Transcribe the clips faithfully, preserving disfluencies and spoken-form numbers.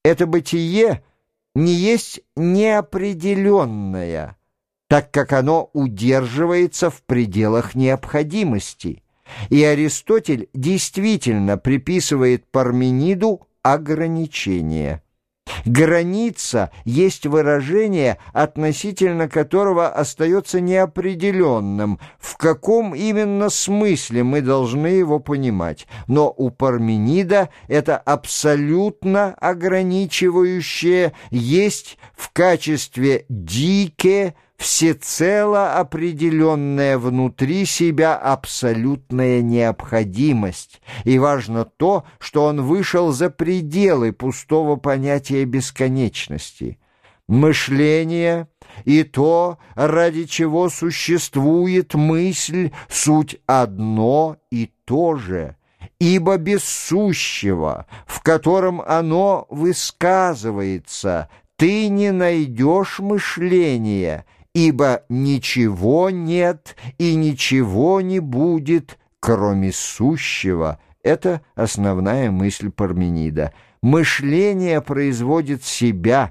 Это бытие не есть неопределенное, так как оно удерживается в пределах необходимости. И Аристотель действительно приписывает Пармениду ограничение. Граница есть выражение, относительно которого остается неопределенным, в каком именно смысле мы должны его понимать. Но у Парменида это абсолютно ограничивающее есть в качестве дике, всецело определенная внутри себя абсолютная необходимость. И важно то, что он вышел за пределы пустого понятия бесконечности. Мышление и то, ради чего существует мысль, суть одно и то же. Ибо без сущего, в котором оно высказывается, ты не найдешь мышления, ибо ничего нет и ничего не будет, кроме сущего. Это основная мысль Парменида. Мышление производит себя,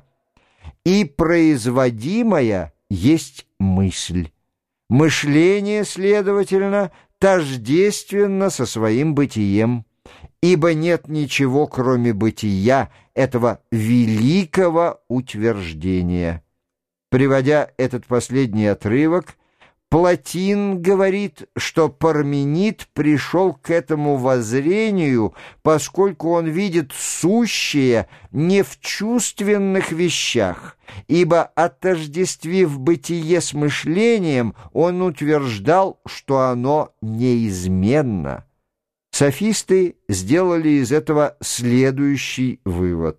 и производимая есть мысль. Мышление, следовательно, тождественно со своим бытием, ибо нет ничего, кроме бытия, этого великого утверждения. Приводя этот последний отрывок, Платин говорит, что Парменид пришел к этому воззрению, поскольку он видит сущее не в чувственных вещах, ибо, отождествив бытие с мышлением, он утверждал, что оно неизменно. Софисты сделали из этого следующий вывод.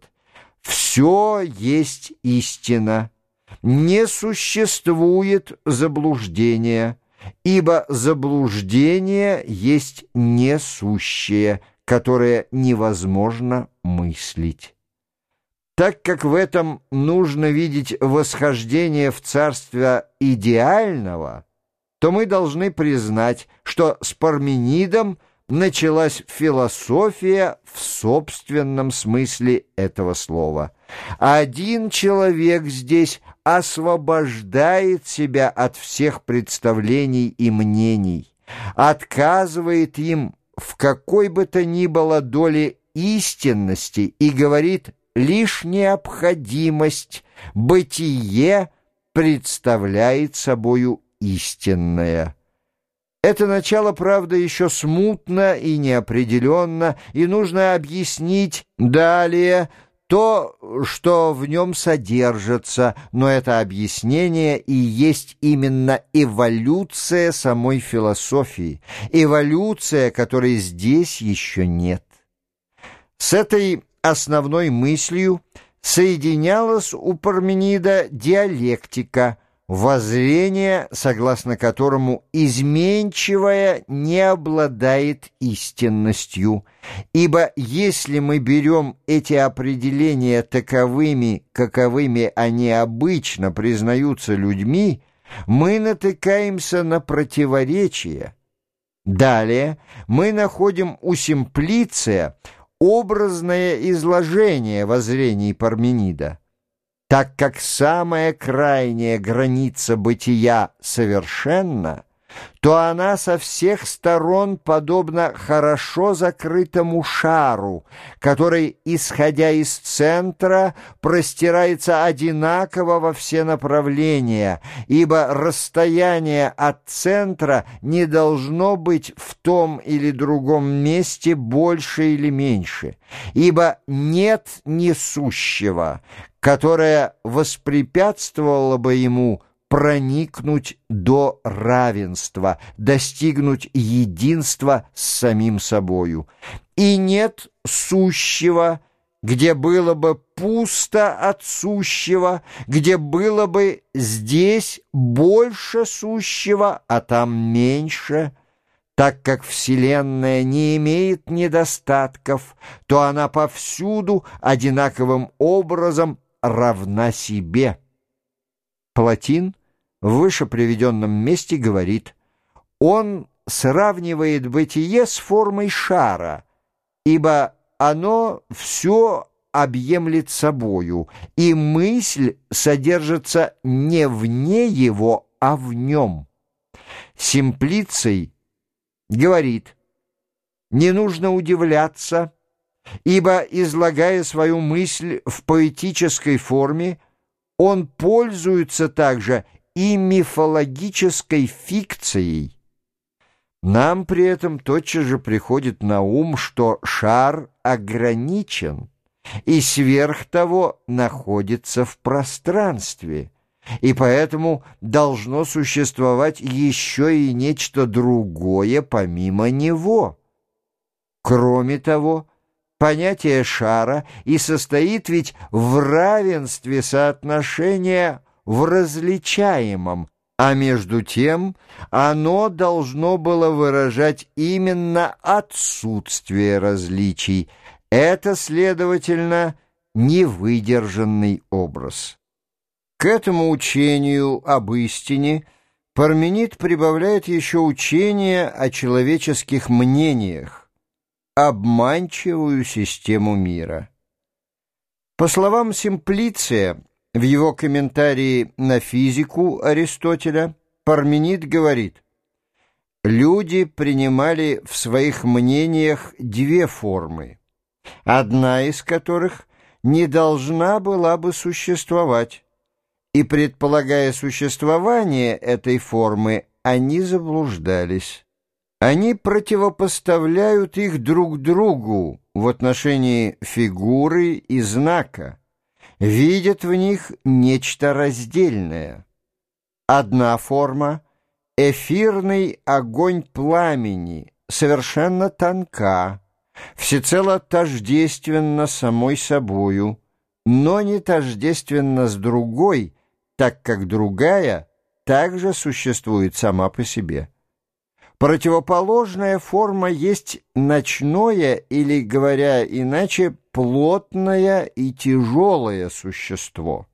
Все есть истина. Не существует заблуждения, ибо заблуждение есть несущее, которое невозможно мыслить. Так как в этом нужно видеть восхождение в царство идеального, то мы должны признать, что с Парменидом началась философия в собственном смысле этого слова. Один человек здесь освобождает себя от всех представлений и мнений, отказывает им в какой бы то ни было доле истинности и говорит лишь необходимость, бытие представляет собою истинное. Это начало, правда, еще смутно и неопределенно, и нужно объяснить далее то, что в нем содержится, но это объяснение и есть именно эволюция самой философии, эволюция, которой здесь еще нет. С этой основной мыслью соединялась у Парменида диалектика, воззрение, согласно которому изменчивое не обладает истинностью, ибо если мы берем эти определения таковыми, каковыми они обычно признаются людьми, мы натыкаемся на противоречия. Далее мы находим у Симплиция образное изложение воззрений Парменида. Так как самая крайняя граница бытия совершенна, то она со всех сторон подобна хорошо закрытому шару, который, исходя из центра, простирается одинаково во все направления, ибо расстояние от центра не должно быть в том или другом месте больше или меньше, ибо нет несущего, которое воспрепятствовало бы ему проникнуть до равенства, достигнуть единства с самим собою. И нет сущего, где было бы пусто от сущего, где было бы здесь больше сущего, а там меньше. Так как Вселенная не имеет недостатков, то она повсюду одинаковым образом равна себе. Платин в выше приведенном месте говорит, он сравнивает бытие с формой шара, ибо оно все объемлет собою, и мысль содержится не вне его, а в нем. Симплиций говорит: не нужно удивляться, ибо, излагая свою мысль в поэтической форме, он пользуется также и мифологической фикцией. Нам при этом тотчас же приходит на ум, что шар ограничен и сверх того находится в пространстве, и поэтому должно существовать еще и нечто другое помимо него. Кроме того, понятие шара и состоит ведь в равенстве соотношения в различаемом, а между тем оно должно было выражать именно отсутствие различий. Это, следовательно, невыдержанный образ. К этому учению об истине Парменид прибавляет еще учение о человеческих мнениях, обманчивую систему мира. По словам Симплиция, в его комментарии на физику Аристотеля, Парменид говорит: люди принимали в своих мнениях две формы, одна из которых не должна была бы существовать, и, предполагая существование этой формы, они заблуждались. Они противопоставляют их друг другу в отношении фигуры и знака, видят в них нечто раздельное. Одна форма — эфирный огонь пламени, совершенно тонка, всецело тождественна самой собою, но не тождественна с другой, так как другая также существует сама по себе. Противоположная форма есть ночное, или, говоря иначе, плотное и тяжелое существо.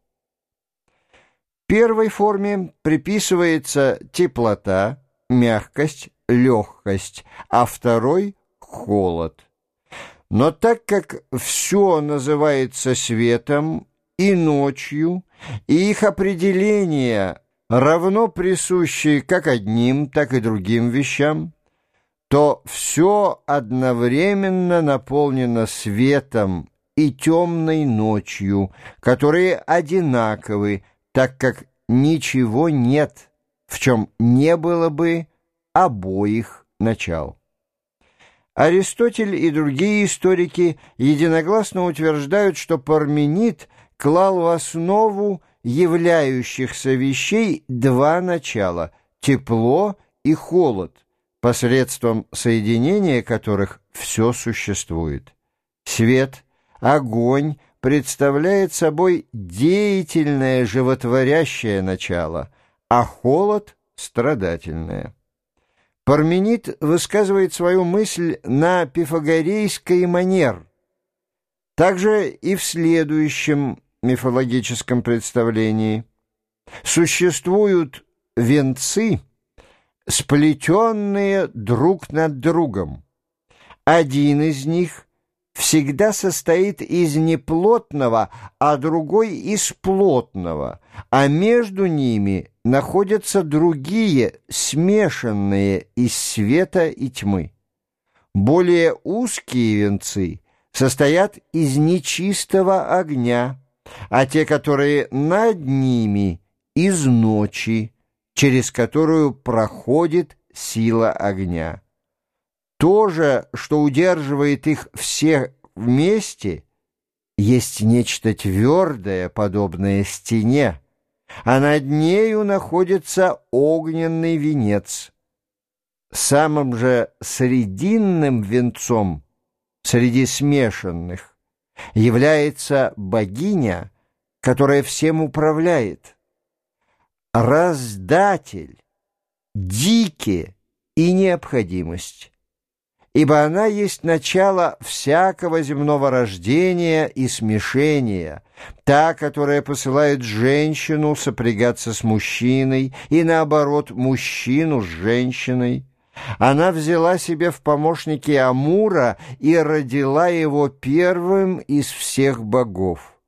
Первой форме приписывается теплота, мягкость, легкость, а второй — холод. Но так как все называется светом и ночью, и их определение равно присущие как одним, так и другим вещам, то все одновременно наполнено светом и темной ночью, которые одинаковы, так как ничего нет, в чем не было бы обоих начал. Аристотель и другие историки единогласно утверждают, что Парменид клал в основу являющихся вещей два начала — тепло и холод, посредством соединения которых все существует. Свет, огонь представляет собой деятельное животворящее начало, а холод — страдательное. Парменид высказывает свою мысль на пифагорейский манер. Также и в следующем мифологическом представлении существуют венцы, сплетенные друг над другом. Один из них всегда состоит из неплотного, а другой из плотного, а между ними находятся другие, смешанные из света и тьмы. Более узкие венцы состоят из нечистого огня, а те, которые над ними, из ночи, через которую проходит сила огня. То же, что удерживает их все вместе, есть нечто твердое, подобное стене, а над нею находится огненный венец. Самым же срединным венцом среди смешанных является богиня, которая всем управляет. Раздатель, дики и необходимость, ибо она есть начало всякого земного рождения и смешения, та, которая посылает женщину сопрягаться с мужчиной и, наоборот, мужчину с женщиной, Она взяла себе в помощники Амура и родила его первым из всех богов.